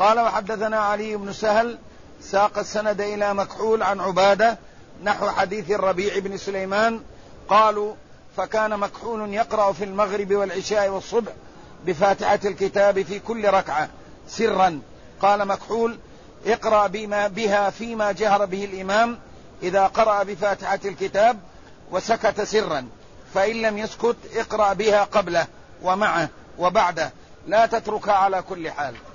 قال وحدثنا علي بن سهل ساق السند إلى مكحول عن عبادة نحو حديث الربيع بن سليمان. قالوا فكان مكحول يقرأ في المغرب والعشاء والصبح بفاتحة الكتاب في كل ركعة سرا. قال مكحول اقرأ بها فيما جهر به الإمام إذا قرأ بفاتحة الكتاب وسكت سرا، فإن لم يسكت اقرأ بها قبله ومعه وبعده، لا تتركها على كل حال.